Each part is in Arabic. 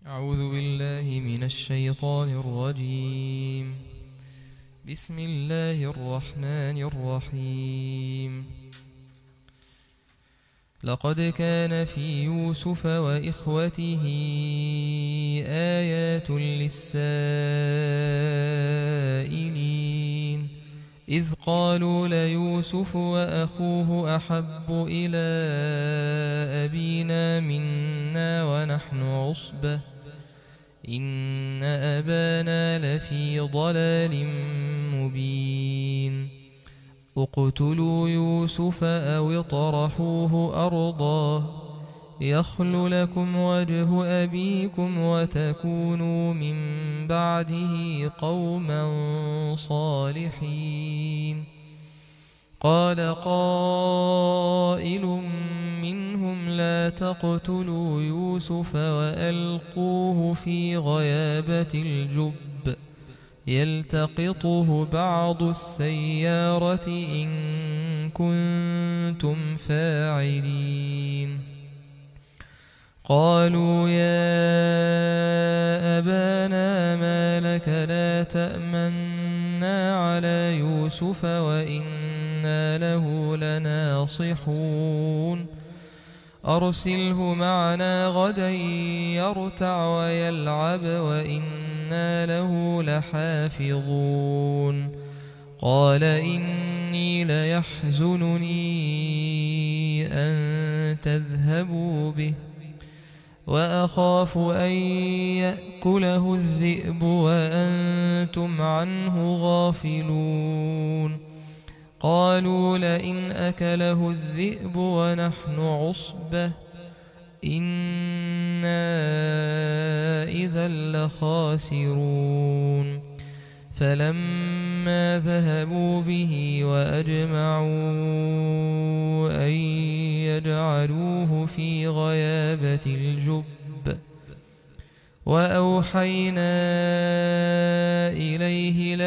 أعوذ بالله من الشيطان الرجيم. بسم الله الرحمن الرحيم. لقد كان في يوسف وإخوته آيات للسائلين إذ قالوا ليوسف وأخوه أحب إلى أبينا منا ونحن عصبة إن أبانا لفي ضلال مبين اقتلوا يوسف أو اطرحوه أرضا يخل لكم وجه أبيكم وتكونوا من بعده قوما صالحين. قال قائل منهم لا تقتلوا يوسف وألقوه في غيابة الجب يلتقطه بعض السيارة إن كنتم فاعلين. قالوا يا أبانا ما لك لا تأمنا على يوسف وإنا له لناصحون أرسله معنا غدا يرتع ويلعب وإنا له لحافظون. قال إني ليحزنني أن تذهبوا به وأخاف أن يأكله الذئب وأنتم عنه غافلون. قالوا لئن أكله الذئب ونحن عصبة إنا إذا لخاسرون. فلما ذهبوا به وأجمعوا أن يجعلوه في غيابة الجب وأوحينا إليه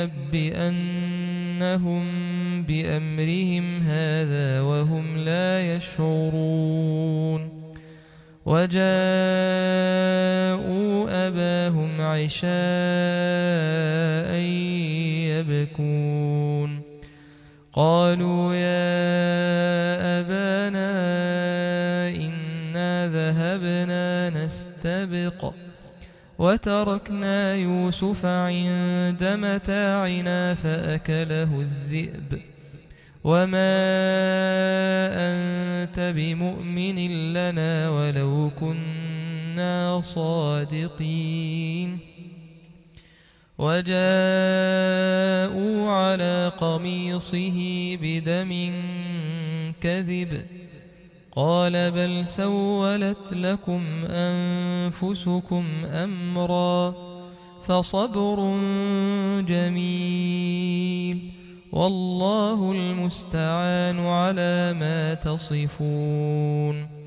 لتنبئنهم بأمرهم هذا وهم لا يشعرون. وجاءوا أباهم عشاء يبكون. قالوا يا أبانا إنا ذهبنا نستبق وتركنا يوسف عند متاعنا فأكله الذئب وما أنت بمؤمن لنا ولو كنا صادقين. وجاءوا على قميصه بدم كذب قال بل سولت لكم أنفسكم أمرا فصبر جميل والله المستعان على ما تصفون.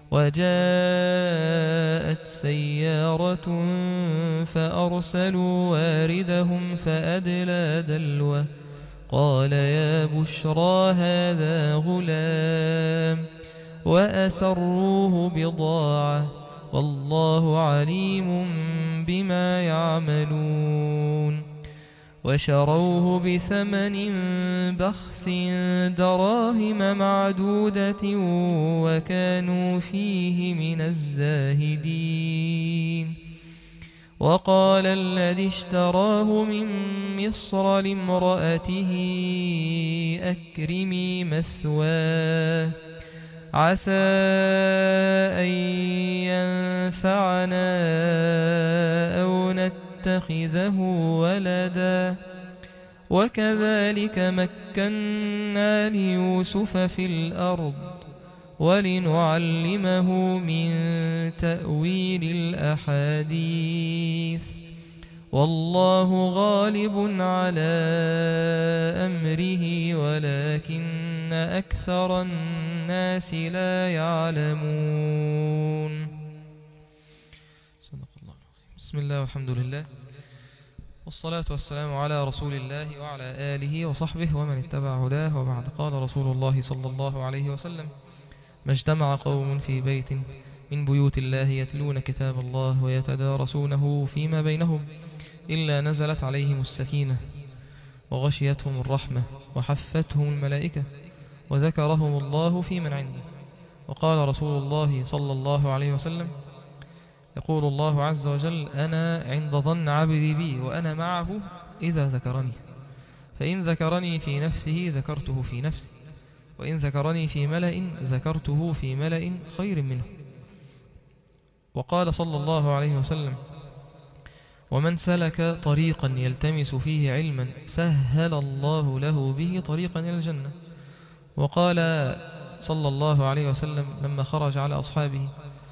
وجاءت سيارة فأرسلوا واردهم فأدلى دلوه قال يا بشرى هذا غلام وأسروه بضاعة والله عليم بما يعملون. وشروه بثمن بخس دراهم معدودة وكانوا فيه من الزاهدين. وقال الذي اشتراه من مصر لامرأته أكرمي مثواه عسى أن ينفعنا أو نتخذه ولدا وكذلك مكنا ليوسف في الأرض ولنعلمه من تأويل الأحاديث والله غالب على أمره ولكن أكثر الناس لا يعلمون. صدق الله العظيم. بسم الله والحمد لله والصلاة والسلام على رسول الله وعلى آله وصحبه ومن اتبع هداه وبعد. قال رسول الله صلى الله عليه وسلم ما اجتمع قوم في بيت من بيوت الله يتلون كتاب الله ويتدارسونه فيما بينهم إلا نزلت عليهم السكينة وغشيتهم الرحمة وحفتهم الملائكة وذكرهم الله في من عنده. وقال رسول الله صلى الله عليه وسلم: يقول الله عز وجل: أنا عند ظن عبدي بي وأنا معه إذا ذكرني، فإن ذكرني في نفسه ذكرته في نفسي، وإن ذكرني في ملأ ذكرته في ملأ خير منه. وقال صلى الله عليه وسلم: ومن سلك طريقا يلتمس فيه علما سهل الله له به طريقا إلى الجنة. وقال صلى الله عليه وسلم لما خرج على أصحابه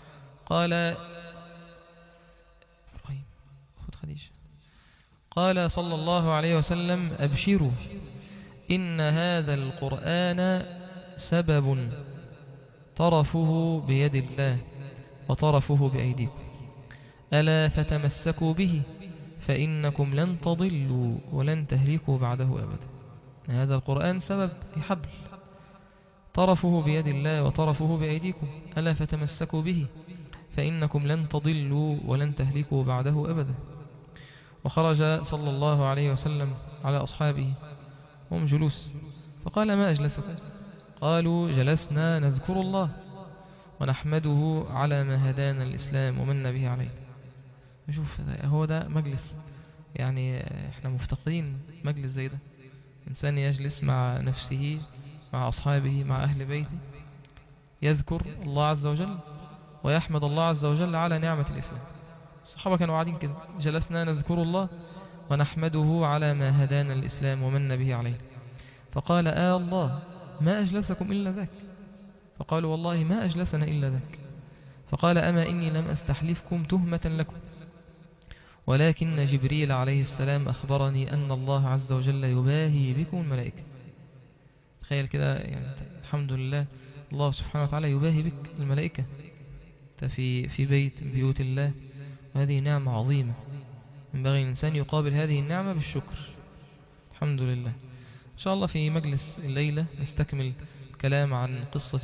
قال صلى الله عليه وسلم: أبشروا إن هذا القرآن سبب طرفه بيد الله وطرفه بأيديكم، ألا فتمسكوا به فإنكم لن تضلوا ولن تهلكوا بعده أبدا. هذا القرآن سبب حبل، طرفه بيد الله وطرفه بأيديكم، ألا فتمسكوا به فإنكم لن تضلوا ولن تهلكوا بعده أبدا. وخرج صلى الله عليه وسلم على أصحابه هم جلوس، فقال: ما أجلسكم؟ قالوا: جلسنا نذكر الله ونحمده على ما هدانا الإسلام ومن به عليه. نشوف هو ده مجلس، يعني احنا مفتقدين مجلس زي ده، إنسان يجلس مع نفسه مع أصحابه مع أهل بيته يذكر الله عز وجل ويحمد الله عز وجل على نعمة الإسلام. الصحابة كانوا قاعدين كده: جلسنا نذكر الله ونحمده على ما هدانا الإسلام ومن به عليه. فقال: الله ما أجلسكم إلا ذاك؟ فقالوا: والله ما أجلسنا إلا ذاك. فقال: أما إني لم أستحلفكم تهمة لكم، ولكن جبريل عليه السلام أخبرني أن الله عز وجل يباهي بكم الملائكة. تخيل كده، يعني الحمد لله الله سبحانه وتعالى يباهي بك الملائكة في بيت من بيوت الله، وهذه نعمة عظيمة ينبغي الإنسان يقابل هذه النعمة بالشكر. الحمد لله. إن شاء الله في مجلس الليلة نستكمل الكلام عن قصة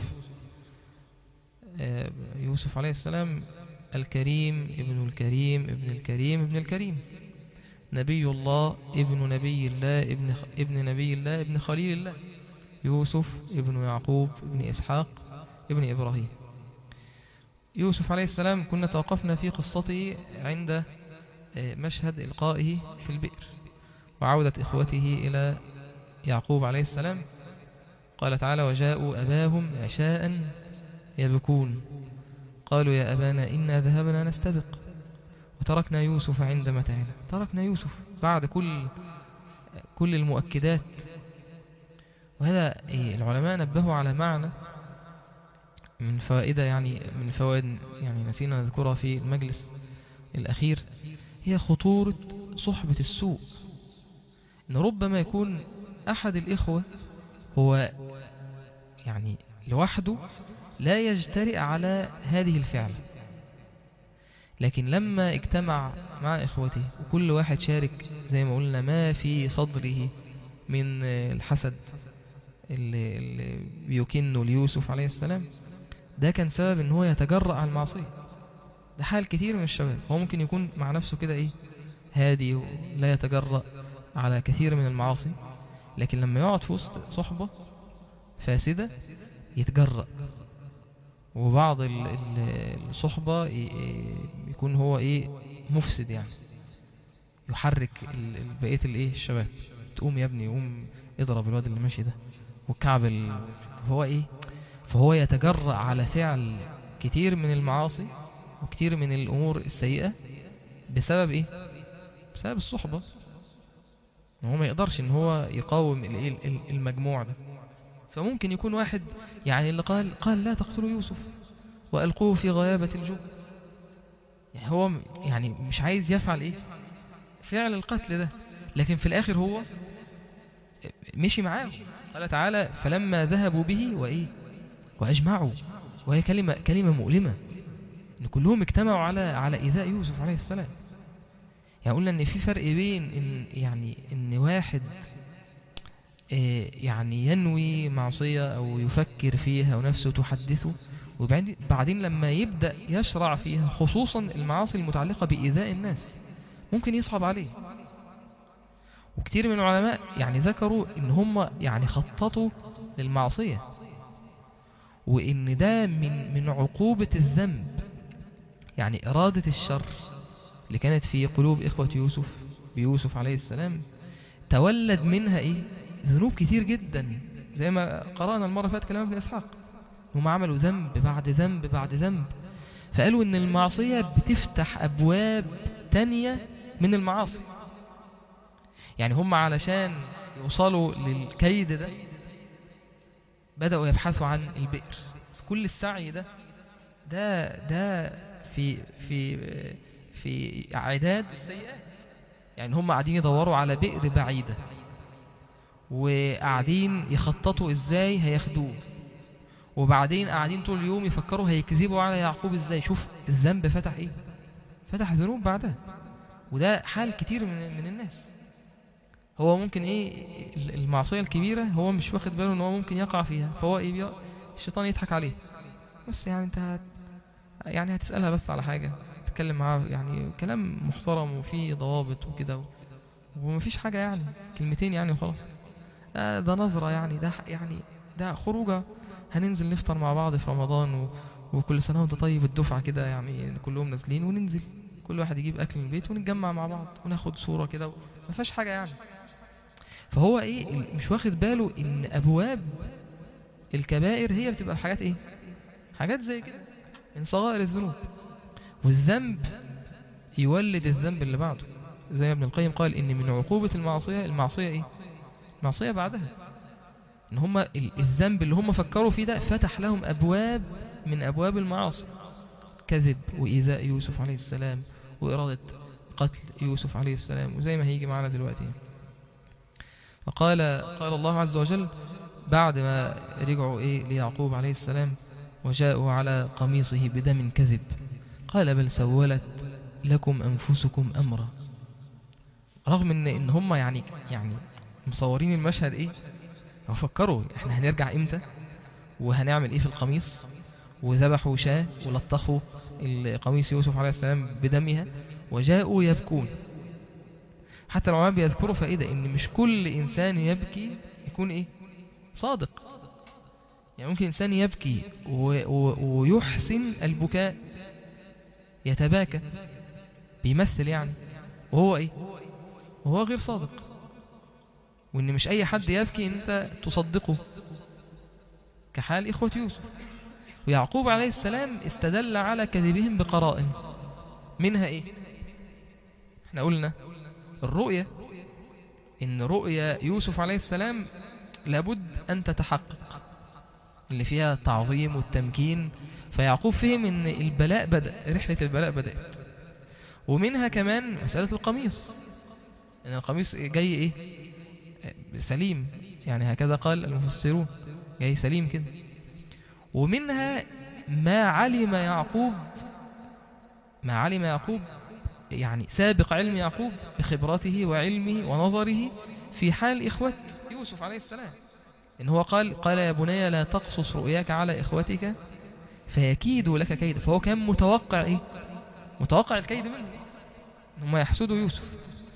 يوسف عليه السلام، الكريم ابن الكريم ابن الكريم ابن الكريم، نبي الله ابن نبي الله ابن نبي الله ابن خليل الله، يوسف ابن يعقوب ابن إسحاق ابن إبراهيم. يوسف عليه السلام كنا توقفنا في قصته عند مشهد إلقائه في البئر وعودة إخوته إلى يعقوب عليه السلام. قال تعالى: وجاءوا أباهم عشاء يبكون قالوا يا أبانا إنا ذهبنا نستبق وتركنا يوسف عند متاعنا. تركنا يوسف بعد كل المؤكدات. وهذا العلماء نبهوا على معنى من فوائد يعني نسينا نذكرها في المجلس الأخير، هي خطورة صحبة السوء. إن ربما يكون أحد الإخوة هو يعني لوحده لا يجترئ على هذه الفعل، لكن لما اجتمع مع إخوته وكل واحد شارك زي ما قلنا ما في صدره من الحسد اللي بيكنه ليوسف عليه السلام، ده كان سبب ان هو يتجرأ على المعصية. ده حال كثير من الشباب، هو ممكن يكون مع نفسه كده هادي ولا يتجرأ على كثير من المعاصي، لكن لما يقعد في وسط صحبة فاسدة يتجرأ. وبعض الصحبة يكون هو مفسد، يعني يحرك بقية الشباب، تقوم يا ابني قوم اضرب الواد اللي ماشي ده والكعب فهو يتجرأ على فعل كتير من المعاصي وكتير من الأمور السيئة بسبب بسبب الصحبة. هو ما يقدرش ان هو يقاوم المجموع ده. فممكن يكون واحد يعني اللي قال لا تقتلوا يوسف وألقوه في غيابة الجب، يعني هو يعني مش عايز يفعل فعل القتل ده، لكن في الآخر هو مشي معاه. قال تعالى: فلما ذهبوا به وأجمعوا. وهي كلمة مؤلمة إن كلهم اجتمعوا على إيذاء يوسف عليه السلام. يعني قلنا إن في فرق بين إن واحد يعني ينوي معصية أو يفكر فيها ونفسه تحدثه، وبعدين لما يبدأ يشرع فيها خصوصا المعاصي المتعلقة بإيذاء الناس ممكن يصعب عليه. وكتير من العلماء يعني ذكروا ان هم يعني خططوا للمعصية، وان ده من عقوبة الذنب. يعني إرادة الشر اللي كانت في قلوب إخوة يوسف بيوسف عليه السلام تولد منها ذنوب كتير جدا، زي ما قرأنا المرة فاتت كلام ابن إسحاق. هم عملوا ذنب بعد ذنب بعد ذنب، فقالوا ان المعصية بتفتح أبواب تانية من المعاصي. يعني هم علشان يوصلوا للكيد ده بدأوا يبحثوا عن البئر. كل السعي ده في اعداد السيئات. يعني هم قاعدين يدوروا على بئر بعيدة، وقاعدين يخططوا ازاي هياخدوه، وبعدين قاعدين طول اليوم يفكروا هيكذبوا على يعقوب ازاي. شوف الذنب فتح فتح ذنوب بعدها. وده حال كتير من الناس. هو ممكن المعصية الكبيرة هو مش واخد باله ان هو ممكن يقع فيها، فهو الشيطان يضحك عليه. بس يعني انت يعني هتسألها بس على حاجة، تتكلم معاه يعني كلام محترم وفيه ضوابط وكده، ومفيش حاجة يعني كلمتين يعني وخلاص. ده نظرة يعني، ده خروجة، هننزل نفطر مع بعض في رمضان وكل سنة وانت طيب الدفعة كده، يعني كلهم نازلين وننزل كل واحد يجيب أكل من البيت ونتجمع مع بعض وناخد صورة كده، ما فيهاش حاجة يعني. فهو مش واخد باله ان أبواب الكبائر هي بتبقى حاجات حاجات زي كده من صغائر الذنوب، والذنب يولد الذنب اللي بعده. زي ابن القيم قال ان من عقوبة المعصية معصية بعدها، ان هم الذنب اللي هم فكروا فيه ده فتح لهم ابواب من ابواب المعاصي، كذب وايذاء يوسف عليه السلام وإرادة قتل يوسف عليه السلام، وزي ما هيجي معنا دلوقتي. قال الله عز وجل بعد ما رجعوا ليعقوب عليه السلام وجاءوا على قميصه بدم كذب قال بل سولت لكم أنفسكم أمرا. رغم ان هم يعني مصورين المشهد وفكروا احنا هنرجع امتى وهنعمل في القميص، وذبحوا شاة ولطخوا القميص يوسف عليه السلام بدمها وجاءوا يبكون. حتى العلماء بيذكروا فائدة ان مش كل انسان يبكي يكون صادق. يعني ممكن انسان يبكي ويحسن البكاء، يتباكى بيمثل يعني، وهو غير صادق. وان مش اي حد يبكي انت تصدقه، كحال اخوة يوسف. ويعقوب عليه السلام استدل على كذبهم بقرائن، منها احنا قلنا الرؤية، ان رؤيا يوسف عليه السلام لابد ان تتحقق، اللي فيها التعظيم والتمكين. فيعقوب فهم ان البلاء بدأ، رحلة البلاء بدأت. ومنها كمان مسألة القميص، ان القميص جاي سليم، يعني هكذا قال المفسرون، جاي سليم كده. ومنها ما علم يعقوب يعني سابق علم يعقوب بخبرته وعلمه ونظره في حال إخوة يوسف عليه السلام، إن هو قال يا بني لا تقصص رؤياك على إخوتك فيكيدوا لك كيدا. فهو كان متوقع الكيد منه، هم يحسدوا يوسف.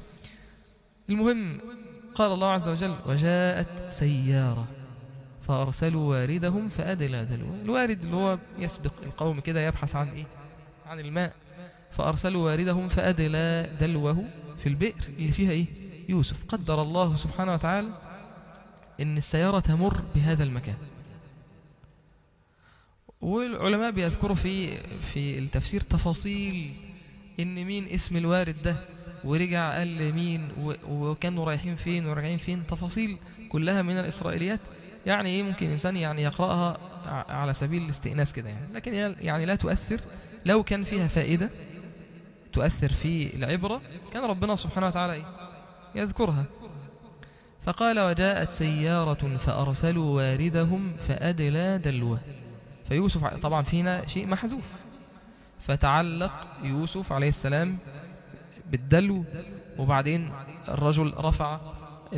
المهم قال الله عز وجل وجاءت سيارة فأرسلوا واردهم فأدلى دلوه. الوارد اللي هو يسبق القوم كده يبحث عن الماء. فأرسلوا واردهم فأدلى دلوه في البئر اللي فيها يوسف. قدر الله سبحانه وتعالى إن السيارة تمر بهذا المكان. والعلماء بيذكروا في التفسير تفاصيل إن مين اسم الوارد ده، ورجع قال لمين، وكانوا رايحين فين وراجعين فين، تفاصيل كلها من الإسرائيليات. يعني ممكن إنسان يعني يقرأها على سبيل الاستئناس كده يعني، لكن يعني لا تؤثر. لو كان فيها فائدة تؤثر في العبرة كان ربنا سبحانه وتعالى يذكرها. فقال وجاءت سيارة فأرسلوا واردهم فأدلى دلوه. فيوسف طبعا فينا شيء محذوف، فتعلق يوسف عليه السلام بالدلو، وبعدين الرجل رفع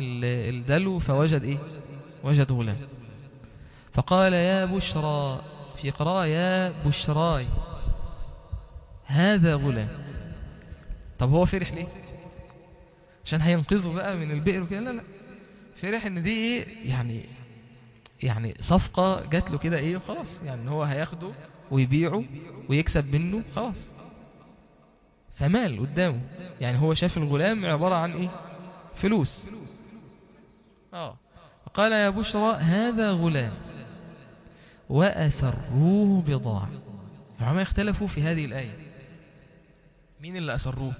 الدلو فوجد وجد غلام. فقال يا بشرى في قراءة يا بشراي هذا غلام. طب هو فرح ليه؟ عشان هينقذه بقى من البئر وكده؟ لا لا، فرح ان دي ايه يعني صفقة جات له كده ايه خلاص، يعني هو هياخده ويبيعه ويكسب منه خلاص، فمال قدامه. يعني هو شاف الغلام عبارة عن ايه؟ فلوس. قال يا بشرى هذا غلام وأسروه بضاعة. العلماء اختلفوا في هذه الآية، مين اللي أسروه؟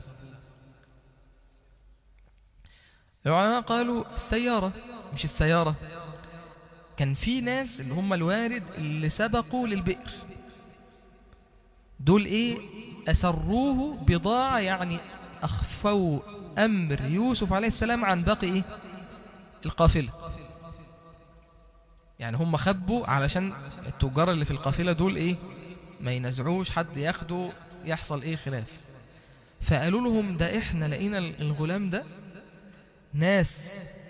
العلماء قالوا السيارة، مش السيارة. كان في ناس اللي هم الوارد اللي سبقوا للبئر، دول ايه؟ أسروه بضاعة، يعني أخفوا أمر يوسف عليه السلام عن باقي ايه؟ القافلة. يعني هم خبوا علشان التجار اللي في القافلة دول ايه؟ ما ينزعوش حد ياخده، يحصل ايه؟ خلاف. فقالوا لهم ده احنا لقينا الغلام ده ناس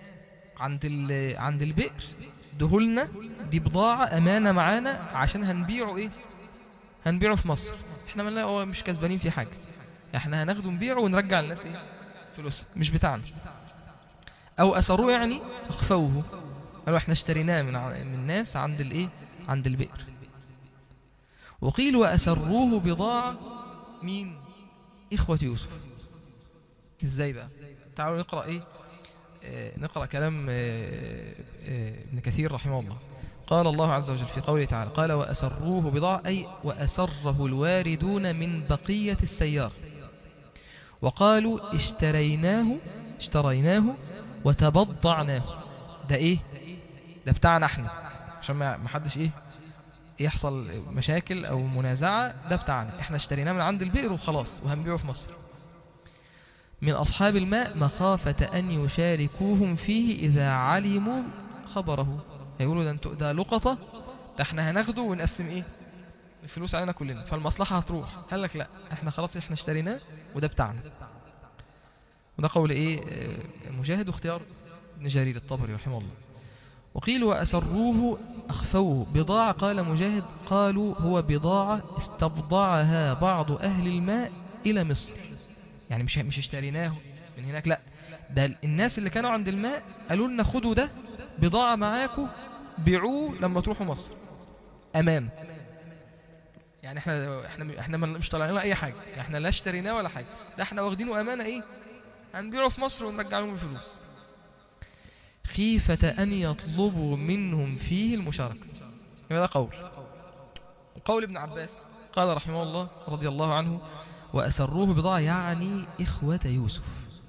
عند البئر دهولنا، دي بضاعة أمانة معانا عشان هنبيعه ايه؟ هنبيعه في مصر. احنا مالنا مش كسبانين في حاجة، احنا هناخده نبيعه ونرجع للناس ايه؟ فلوس مش بتاعنا. او أسروه يعني اخفوه، قالوا احنا اشتريناه من الناس عند الايه؟ عند البئر. وقيل وأسروه بضاعة مين؟ إخوة يوسف. ازاي بقى؟ تعالوا نقرأ ايه؟ نقرأ كلام ابن كثير رحمه الله. قال الله عز وجل في قوله تعالى قال وأسروه بضاعة، أي وأسره الواردون من بقية السيارة، وقالوا اشتريناه وتبضعناه. ده ايه؟ ده بتاعنا احنا، عشان ما حدش ايه يحصل مشاكل او منازعة. ده بتاعنا احنا، اشتريناه من عند البئر وخلاص وهنبيعه في مصر. من أصحاب الماء مخافة أن يشاركوهم فيه إذا علموا خبره. هيقولوا ده لقطة، ده احنا هناخده ونقسم ايه؟ الفلوس علينا كلنا، فالمصلحة هتروح. قال لك لا، احنا خلاص احنا اشتريناه وده بتاعنا. وده قول ايه؟ مجاهد واختيار ابن جرير الطبري رحمه الله. وقيل وأسروه أخفوه بضاعة. قال مجاهد قالوا هو بضاعة استبضعها بعض أهل الماء إلى مصر. يعني مش اشتريناه من هناك، لا، ده الناس اللي كانوا عند الماء قالوا لنا خدوا ده بضاعة معاكم، بيعوه لما تروحوا مصر أمان. يعني احنا مش طالعين له اي حاجة، احنا لا اشتريناه ولا حاجة، ده احنا واخدينه أمانة ايه؟ هنبيعه في مصر ونرجع لهم الفلوس. خيفة أن يطلبوا منهم فيه المشاركة. هذا قول ابن عباس قال رحمه الله رضي الله عنه وأسروه بضاعة، يعني إخوة يوسف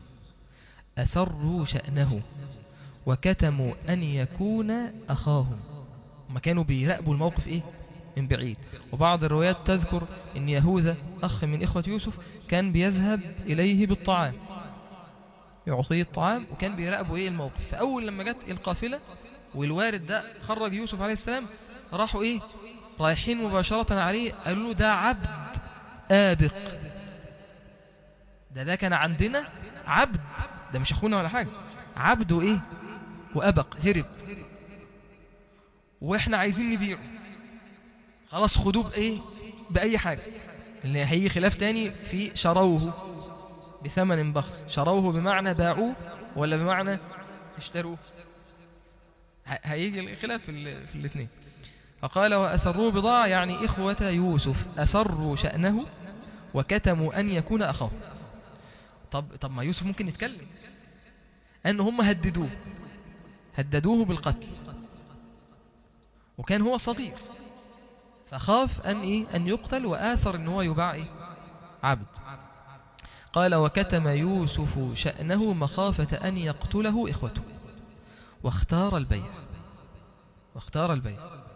أسروا شأنه وكتموا أن يكون أخاهم. هم كانوا بيراقبوا الموقف إيه؟ من بعيد. وبعض الروايات تذكر أن يهوذا أخ من إخوة يوسف كان بيذهب إليه بالطعام، يعطيه الطعام، وكان بيراقبوا إيه الموقف. فأول لما جت القافلة والوارد ده خرج يوسف عليه السلام، راحوا إيه؟ رايحين مباشرة عليه، قالوا له ده عبد آبق، ده كان عندنا عبد، ده مش أخونا ولا حاجة، عبد وإيه؟ وأبق، هرب، وإحنا عايزين نبيعه، خلاص خدوه بإيه؟ بأي حاجة. اللي هيجي خلاف تاني في شروه بثمن بخس. شروه بمعنى باعوه ولا بمعنى اشتروه؟ هيجي الخلاف في الاثنين. فقال وأسروه بضاعة، يعني إخوة يوسف أسروا شأنه وكتموا أن يكون أخاه. طب ما يوسف ممكن يتكلم، أن هم هددوه بالقتل، وكان هو صغير فخاف أن يقتل، وآثر أن هو يباع إيه؟ عبد. قال وكتم يوسف شأنه مخافة أن يقتله إخوته واختار البيع.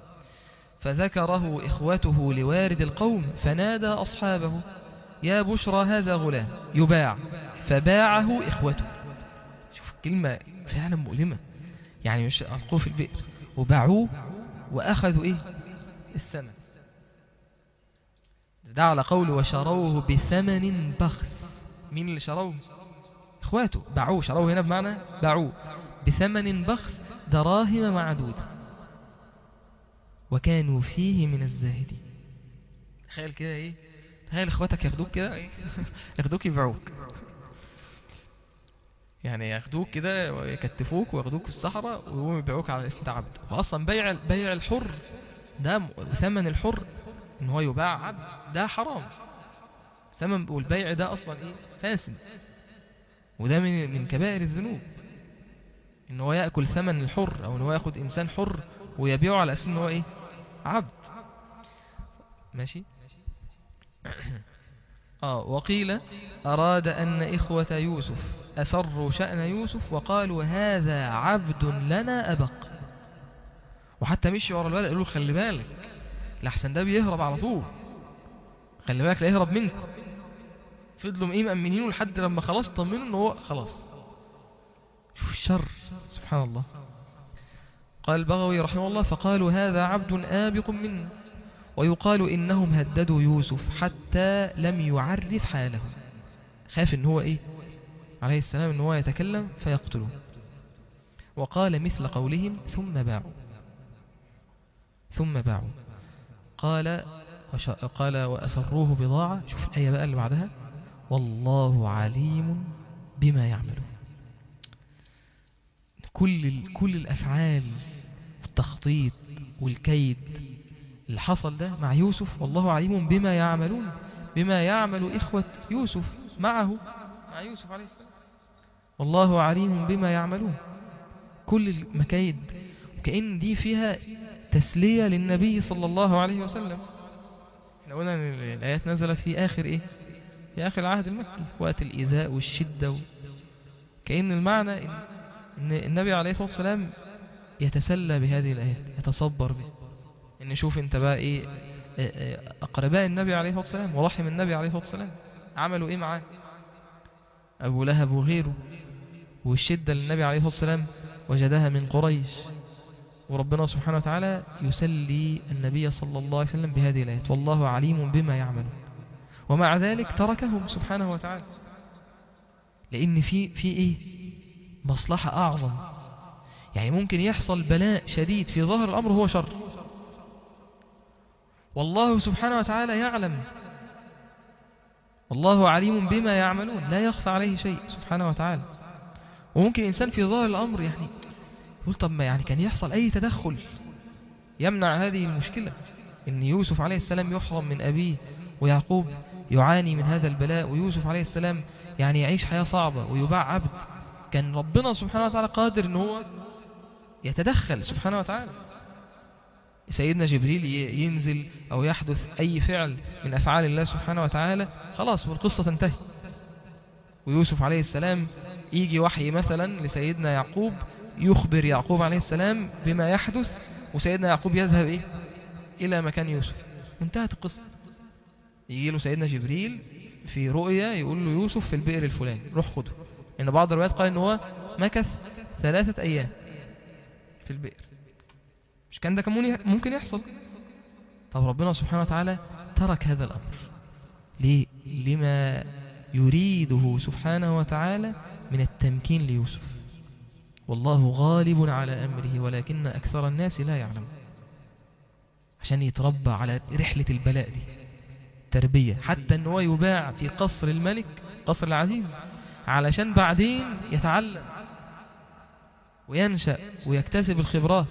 فذكره إخوته لوارد القوم فنادى أصحابه يا بشرى هذا غلام يباع، فباعه إخوته. شوف كلمة فعلا مؤلمة، يعني مش ألقوه في البئر وباعوه وأخذوا إيه؟ الثمن. ده على قول وشروه بثمن بخس. مين اللي شروه؟ إخواته. باعوه، شروه هنا بمعنى باعوه بثمن بخس، دراهم معدودة. وكانوا فيه من الزاهدين. تخيل كده ايه، تخيل اخواتك ياخدوك كده ايه ياخدوك يبيعوك، يعني ياخدوك كده ويكتفوك وياخدوك في الصحراء ويقوموا يبيعوك على اسم عبد. واصلا بيع الحر ده، ثمن الحر ان هو يباع عبد ده حرام، ثمن، والبيع ده اصلا ايه فاسد، وده من كبائر الذنوب ان هو ياكل ثمن الحر، او ان هو ياخد انسان حر ويبيعه على اساس ان هو ايه عبد. ماشي. وقيل أراد أن إخوة يوسف أسروا شأن يوسف وقالوا هذا عبد لنا أبق، وحتى مشي ورا الولد قالوا خلي بالك لحسن ده بيهرب على طول، خلي بالك لا يهرب منكم. فضلوا مأمنينه لحد لما خلاص طمنوا ان هو خلاص. شوف الشر سبحان الله. قال البغوي رحمه الله فقالوا هذا عبد آبق منا، ويقال إنهم هددوا يوسف حتى لم يعرف حاله، خاف ان هو ايه عليه السلام ان هو يتكلم فيقتله. وقال مثل قولهم ثم باعوا. قال وأسروه بضاعة. شوف الآية بقى اللي بعدها والله عليم بما يعملون. كل الأفعال والتخطيط والكيد اللي حصل ده مع يوسف والله عليم بما يعملون، بما يعمل إخوة يوسف مع يوسف عليه السلام. والله عليم بما يعملون، كل المكايد. وكأن دي فيها تسلية للنبي صلى الله عليه وسلم. احنا قلنا ان الآيات نزلت في آخر ايه، في آخر العهد المكي، وقت الإيذاء والشدة كأن المعنى ان النبي عليه الصلاة والسلام يتسلى بهذه الآيات، يتصبر به. ان شوف انت بقى ايه أقرباء النبي عليه الصلاة والسلام ورحم النبي عليه الصلاة والسلام عملوا ايه معاه، أبو لهب وغيره، والشدة للنبي عليه الصلاة والسلام وجدها من قريش. وربنا سبحانه وتعالى يسلي النبي صلى الله عليه وسلم بهذه الآيات والله عليم بما يعملون. ومع ذلك تركهم سبحانه وتعالى، لأن في ايه مصلحة أعظم. يعني ممكن يحصل بلاء شديد في ظاهر الأمر هو شر، والله سبحانه وتعالى يعلم، والله عليم بما يعملون، لا يخفى عليه شيء سبحانه وتعالى. وممكن إنسان في ظاهر الأمر يعني يقول طب ما يعني كان يحصل أي تدخل يمنع هذه المشكلة، إن يوسف عليه السلام يحرم من أبيه ويعقوب يعاني من هذا البلاء، ويوسف عليه السلام يعني يعيش حياة صعبة ويباع عبد. كان ربنا سبحانه وتعالى قادر إن هو يتدخل سبحانه وتعالى، سيدنا جبريل ينزل أو يحدث أي فعل من أفعال الله سبحانه وتعالى خلاص والقصة تنتهي. ويوسف عليه السلام يجي وحي مثلا لسيدنا يعقوب يخبر يعقوب عليه السلام بما يحدث، وسيدنا يعقوب يذهب إيه إلى مكان يوسف، انتهت القصة. يجي له سيدنا جبريل في رؤيا يقول له يوسف في البئر الفلاني روح خده. إن بعض الروايات قال إن هو مكث 3 أيام في البئر. مش كان ده كان ممكن يحصل؟ طب ربنا سبحانه وتعالى ترك هذا الأمر ليه؟ لما يريده سبحانه وتعالى من التمكين ليوسف. والله غالب على أمره ولكن أكثر الناس لا يعلم. عشان يتربى على رحلة البلاء دي تربية، حتى أنه يباع في قصر الملك قصر العزيز علشان بعدين يتعلم وينشأ ويكتسب الخبرات.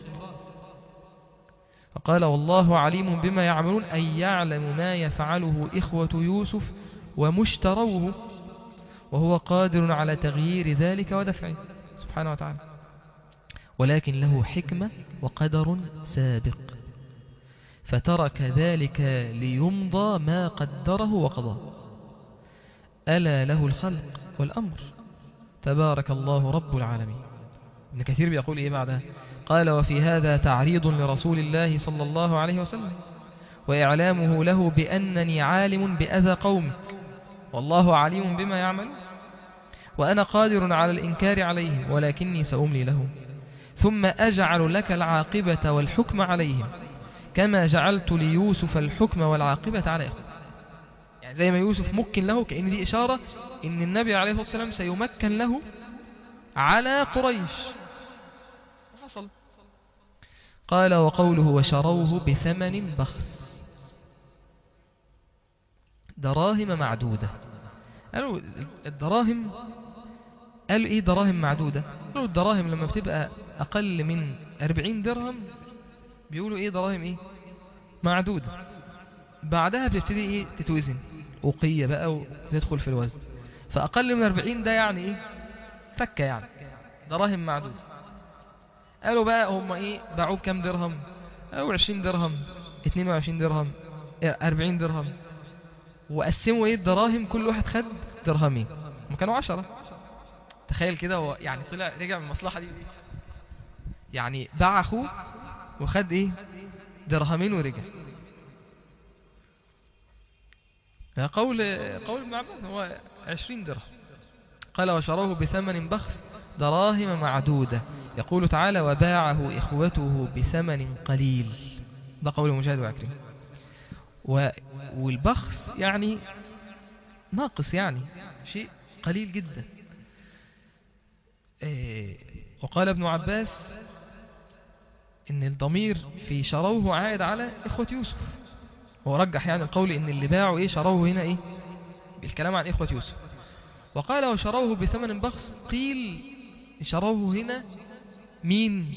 فقال والله عليم بما يعملون أي يعلم ما يفعله إخوة يوسف ومشتروه، وهو قادر على تغيير ذلك ودفعه سبحانه وتعالى، ولكن له حكمة وقدر سابق، فترك ذلك ليمضى ما قدره وقضاه. ألا له الخلق والأمر تبارك الله رب العالمين. ابن كثير بيقول إيه بعدها؟ قال وفي هذا تعريض لرسول الله صلى الله عليه وسلم وإعلامه له بأنني عالم بأذى قومك والله عليم بما يعمل، وأنا قادر على الإنكار عليهم ولكني سأملي لهم ثم أجعل لك العاقبة والحكم عليهم كما جعلت ليوسف الحكم والعاقبة على إخوته. يعني زي ما يوسف مكن له، كأن دي إشارة إن النبي عليه الصلاة والسلام سيمكن له على قريش. وحصل. قال وقوله وشروه بثمن بخس، دراهم معدودة. قالوا الدراهم، قالوا ايه دراهم معدودة؟ قالوا الدراهم لما بتبقى اقل من 40 درهم بيقولوا ايه دراهم ايه معدودة، بعدها بتبتدي ايه تتوزن وقية بقى وتدخل في الوزن، فاقل من 40 ده يعني ايه فكة، يعني دراهم معدودة. قالوا بقى هم ايه باعوه بكام درهم؟ قالوا 20 درهم، 22 درهم، 40 درهم، وقسموا ايه الدراهم، كل واحد خد درهمين، هم كانوا 10. تخيل كده، هو يعني طلع رجع من المصلحة دي ايه، يعني باع اخوه وخد ايه درهمين ورجع. قول ابن عباس هو 20 درهم. قال وشروه بثمن بخس دراهم معدودة. يقول تعالى وباعه إخوته بثمن قليل، ده قول مجاهد وعكرمة. والبخس يعني ناقص، يعني شيء قليل جدا. وقال ابن عباس إن الضمير في شروه عائد على إخوة يوسف، ورجح يعني القول إن اللي باعوا إيه شروه هنا إيه بالكلام عن إخوة يوسف. وقال وشروه بثمن بخس، قيل شروه هنا مين؟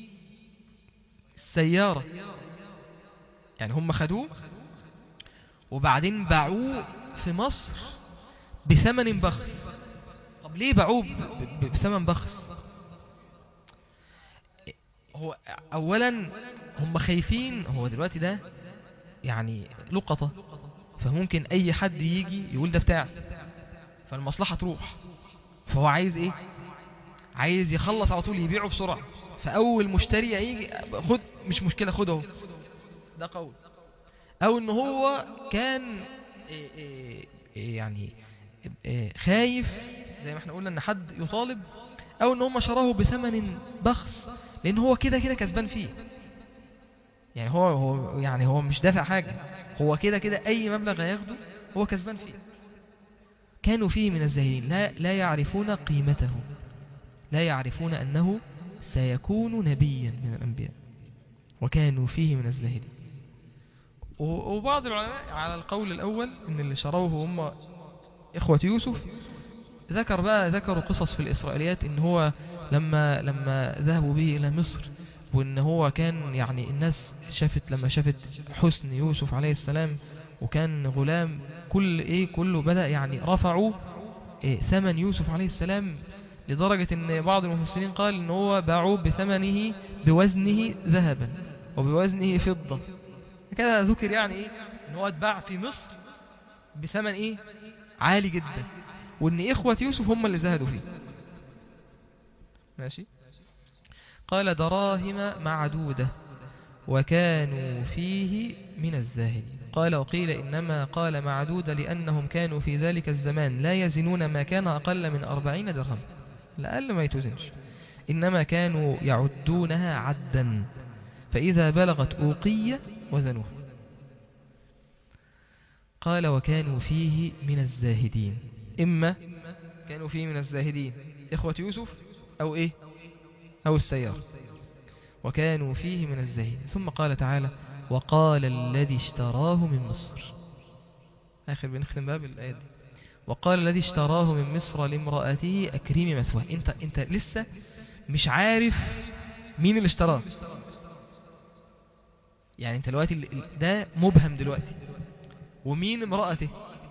السيارة، يعني هم خدوه وبعدين باعوه في مصر بثمن بخس. طب ليه باعوه بثمن بخس؟ هو اولا هم خايفين، هو دلوقتي ده يعني لقطة، فممكن اي حد يجي يقول ده بتاعي فالمصلحة تروح، فهو عايز ايه، عايز يخلص على طول يبيعه بسرعة، فاول مشتري يجي خد، مش مشكلة خده، ده قول. او ان هو كان يعني خايف زي ما احنا قلنا ان حد يطالب، او ان هم شراه بثمن بخس لان هو كده كده كسبان فيه، يعني هو مش دافع حاجة، هو كده كده اي مبلغ هياخده هو كسبان فيه. كانوا فيه من الزاهدين لا يعرفون قيمته، لا يعرفون انه سيكون نبيا من الانبياء، وكانوا فيه من الزاهدين. وبعض العلماء على القول الأول إن اللي شروه هم إخوة يوسف، ذكروا قصص في الإسرائيليات إن هو لما ذهبوا به إلى مصر، وإن هو كان يعني الناس لما شافت حسن يوسف عليه السلام وكان غلام، كله بدأ يعني رفعوا ثمن يوسف عليه السلام، لدرجة إن بعض المفسرين قال إن هو باعوه بثمنه بوزنه ذهبا وبوزنه فضة. كده ذكر يعني ايه ان هو اتباع في مصر بثمن ايه عالي جدا، وان اخوة يوسف هم اللي زهدوا فيه. ماشي. قال دراهم معدودة وكانوا فيه من الزاهدين. قال وقيل إنما قال معدودة لأنهم كانوا في ذلك الزمان لا يزنون ما كان أقل من 40 درهم، لأقل ما يتوزنش، إنما كانوا يعدونها عدا، فإذا بلغت أوقية وزنوها. قال وكانوا فيه من الزاهدين، إما كانوا فيه من الزاهدين إخوة يوسف أو إيه أو السيار، وكانوا فيه من الزاهدين. ثم قال تعالى وقال الذي اشتراه من مصر، آخر بنختم باب الآية دي. وقال الذي اشتراه من مصر لامرأته أكرمي مثواه. انت لسه مش عارف مين اللي اشتراه، يعني انت دلوقتي ده مبهم دلوقتي، ومين امرأته،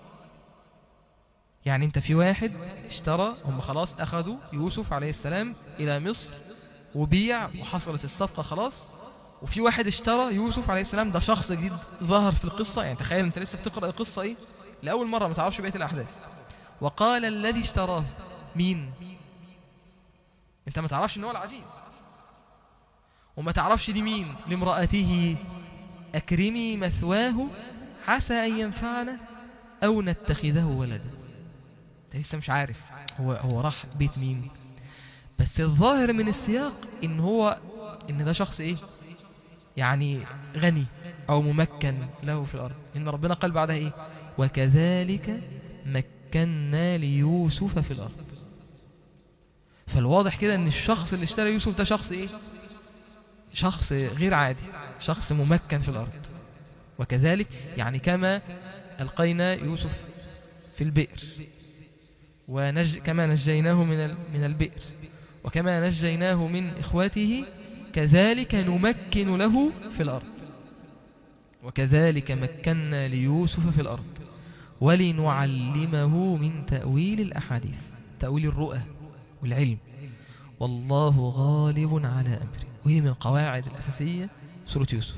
يعني انت في واحد اشترى، هم خلاص اخذوا يوسف عليه السلام الى مصر وبيع وحصلت الصفقة خلاص، وفي واحد اشترى يوسف عليه السلام، ده شخص جديد ظهر في القصة، يعني تخيل انت لسه بتقرأ القصة ايه لأول مرة، ما تعرفش بقية الأحداث. وقال الذي اشتراه، مين؟ انت ما تعرفش ان هو العزيز، وما تعرفش دي مين، لامرأته أكرمي مثواه عسى أن ينفعنا أو نتخذه ولدا. انت لسه مش عارف هو راح بيت مين، بس الظاهر من السياق ان ده شخص ايه، يعني غني او ممكن له في الارض، ان ربنا قال بعدها ايه وكذلك مكنا ليوسف في الارض. فالواضح كده ان الشخص اللي اشترى يوسف ده شخص ايه، شخص غير عادي، شخص ممكن في الأرض. وكذلك يعني كما ألقينا يوسف في البئر كما نجيناه من البئر، وكما نجيناه من إخوته، كذلك نمكن له في الأرض. وكذلك مكنا ليوسف في الأرض ولنعلمه من تأويل الأحاديث، تأويل الرؤى والعلم. والله غالب على أمره. وهي من القواعد الأساسية سورة يوسف.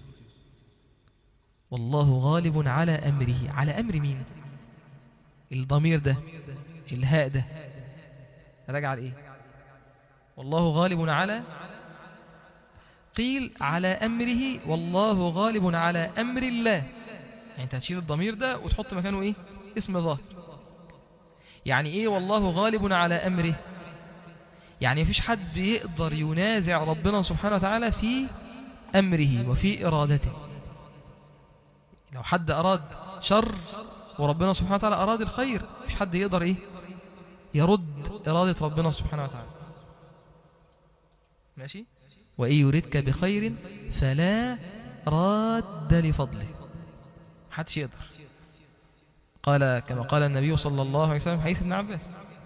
والله غالب على أمره. على أمر مين؟ الضمير ده، الهاء ده راجع لإيه؟ والله غالب على، قيل على أمره والله غالب على أمر الله. يعني انت هتشيل الضمير ده وتحط مكانه ايه؟ اسم ظاهر. يعني ايه والله غالب على أمره؟ يعني مفيش حد يقدر ينازع ربنا سبحانه وتعالى في أمره وفي إرادته. لو حد أراد شر وربنا سبحانه وتعالى أراد الخير، مفيش حد يقدر ايه؟ يرد إرادة ربنا سبحانه وتعالى. ماشي؟ وإن يردك بخير فلا راد لفضله. محدش يقدر. قال كما قال النبي صلى الله عليه وسلم حديث ابن عباس،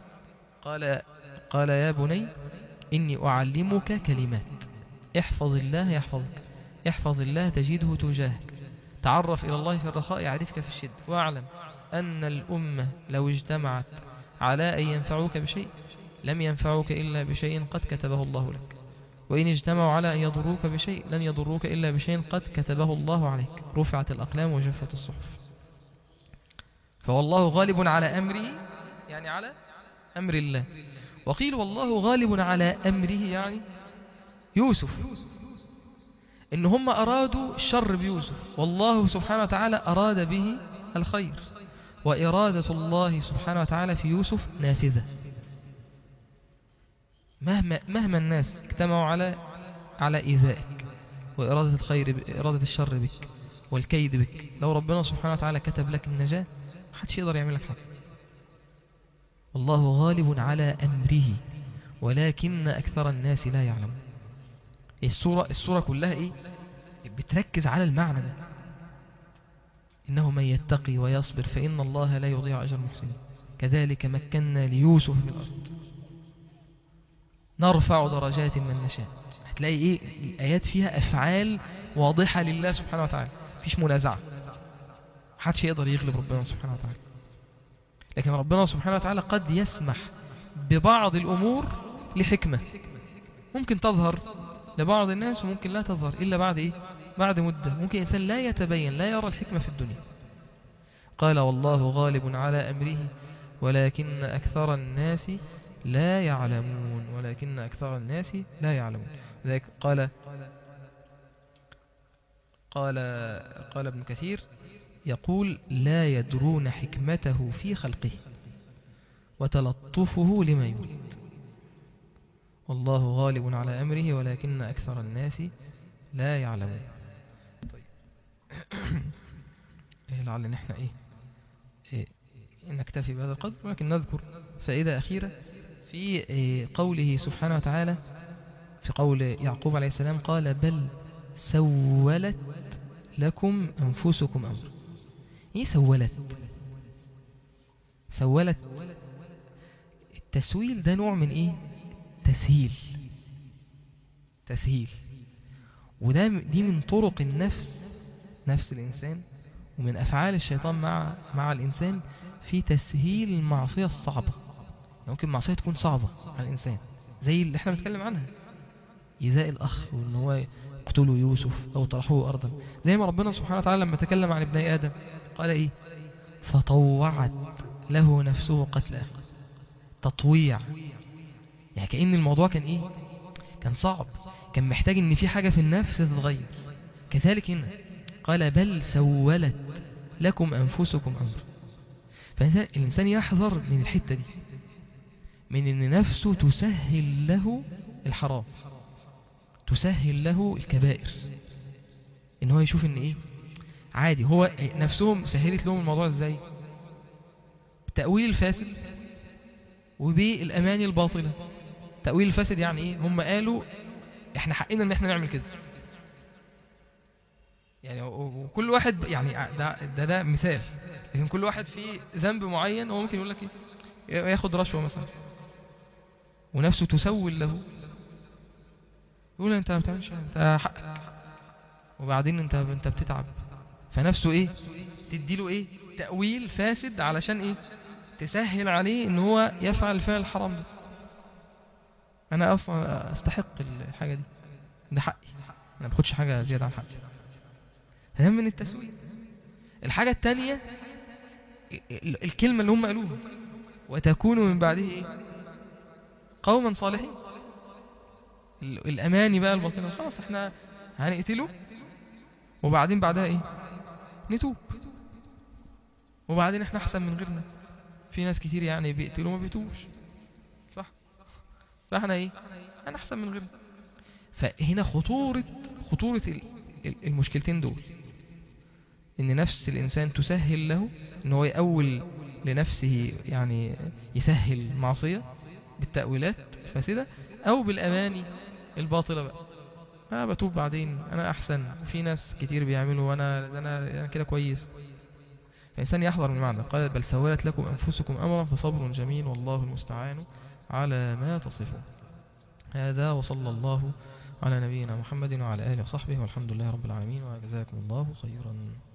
قال يا بني إني أعلمك كلمات احفظ الله يحفظك، احفظ الله تجده تجاهك، تعرف إلى الله في الرخاء يعرفك في الشدة، واعلم أن الأمة لو اجتمعت على أن ينفعوك بشيء لم ينفعوك إلا بشيء قد كتبه الله لك، وإن اجتمعوا على أن يضروك بشيء لن يضروك إلا بشيء قد كتبه الله عليك، رفعت الأقلام وجفت الصحف. فوالله غالب على أمره يعني على أمر الله. وقيل والله غالب على أمره يعني يوسف، إن هم أرادوا الشر بيوسف والله سبحانه وتعالى أراد به الخير، وإرادة الله سبحانه وتعالى في يوسف نافذة. مهما الناس اجتمعوا على إيذائك وإرادة الخير إرادة الشر بك والكيد بك، لو ربنا سبحانه وتعالى كتب لك النجاة محدش يقدر يعمل لك حاجة. والله غالب على أمره ولكن أكثر الناس لا يعلمون. السورة كلها إيه؟ بتركز على المعنى ده، إنه من يتقي ويصبر فإن الله لا يضيع أجر المحسنين. كذلك مكنا ليوسف في الأرض نرفع درجات من نشاء. هتلاقي إيه؟ الآيات فيها أفعال واضحة لله سبحانه وتعالى، مفيش منازعة، محدش يقدر يغلب ربنا سبحانه وتعالى. لكن ربنا سبحانه وتعالى قد يسمح ببعض الأمور لحكمة ممكن تظهر لبعض الناس وممكن لا تظهر إلا بعد إيه؟ بعد مدة. ممكن إنسان لا يتبين، لا يرى الحكمة في الدنيا. قال والله غالب على أمره ولكن أكثر الناس لا يعلمون. ولكن أكثر الناس لا يعلمون. ذلك قال ابن كثير يقول لا يدرون حكمته في خلقه وتلطفه لما يريد. والله غالب على أمره ولكن أكثر الناس لا يعلمون. طيب لعل نحن نكتفي بهذا القدر، ولكن نذكر فائدة أخيرة في قوله سبحانه وتعالى في قول يعقوب عليه السلام قال بل سولت لكم أنفسكم أمر. إيه سولت؟ التسويل ده نوع من إيه؟ تسهيل. دي من طرق نفس الإنسان ومن أفعال الشيطان مع الإنسان في تسهيل المعصية الصعبة. ممكن معصية تكون صعبة على الإنسان زي اللي احنا بنتكلم عنها، إيذاء الأخ وإن هو يقتلوا يوسف أو طرحوه أرضا، زي ما ربنا سبحانه وتعالى لما تكلم عن ابني آدم قال إيه؟ فطوعت له نفسه قتله. تطويع يعني كأن الموضوع كان إيه؟ كان صعب، كان محتاج إن في حاجة في النفس تتغير. كذلك هنا قال بل سولت لكم أنفسكم أمر. فالإنسان يحذر من الحتة دي، من إن نفسه تسهل له الحرام، تسهل له الكبائر، إن هو يشوف إن إيه عادي. هو نفسهم سهلت لهم الموضوع إزاي؟ بالتأويل الفاسد وبالأماني الباطلة. تأويل الفاسد يعني إيه؟ هم قالوا احنا حقنا ان احنا نعمل كده يعني. وكل واحد يعني ده مثال، لكن كل واحد فيه ذنب معين هو ممكن يقول لك ايه، ياخد رشوة مثلا ونفسه تسول له، يقول انت ما بتعملش، انت حقك، وبعدين انت بتتعب، فنفسه ايه تديله ايه تأويل فاسد علشان ايه تسهل عليه ان هو يفعل الفعل الحرام ده. انا اصلا استحق الحاجة دي، ده حقي، انا ما باخدش حاجة زيادة عن حقي. هذا من التسويق. الحاجة التانية الكلمة اللي هم قالوها، وتكونوا من بعده ايه قوما صالحين. الاماني بقى الباطنة، خلاص احنا هنقتله وبعدين بعدها ايه نتوب، وبعدين احنا احسن من غيرنا. في ناس كتير يعني بيقتلوا ما بيتوبوش، صح؟ فاحنا ايه انا احسن من غيرنا. فهنا خطورة المشكلتين دول، ان نفس الانسان تسهل له ان هو يأول لنفسه، يعني يسهل معصية بالتأويلات الفاسدة او بالاماني الباطلة بقى. انا بتوب بعدين، انا احسن، في ناس كتير بيعملوا وانا كده كويس. فالإنسان يحذر من معنى قال بل سولت لكم أنفسكم أمرا فصبر جميل والله المستعان على ما تصفون. هذا وصلى الله على نبينا محمد وعلى آله وصحبه والحمد لله رب العالمين وجزاكم الله خيرا.